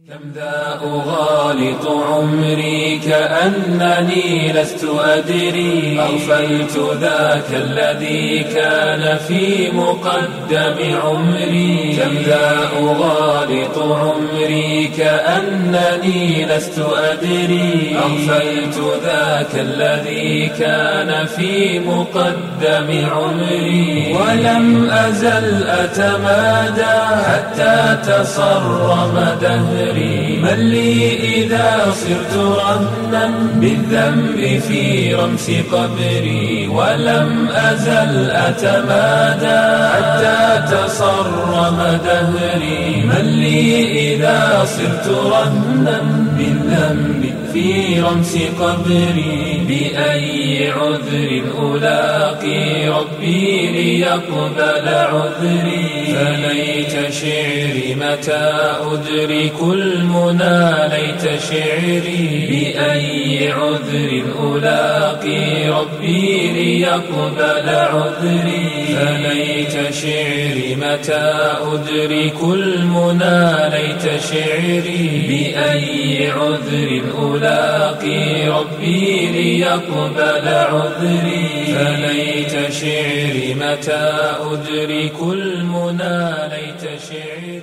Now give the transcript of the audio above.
كم ذا أغالط عمري كأنني لست أدري أغفلت ذاك الذي كان في مقدم عمري كم ذا أغالط عمري كأنني لست أدري أغفلت ذاك الذي كان في مقدم عمري ولم أزل أتمادى حتى تصرم دهري من لي إذا صرت رهنا بالذنب في رمس قبري ولم أزل أتمادى حتى تصرم دهري من لي إذا صرت رهنا بالذنب في رمس قبري بأي عذر ألاقي ربي ليقبل عذري فليت شعري متى أدرك المنى ليت شعري بأي عذر ألاقي ربي ليقبل عذري فليت شعري متى أدرك المنى ليت شعري بأي عذر ألاقي ربي ليقبل عذري فليت شعري متى أدرك المنى ليت شعري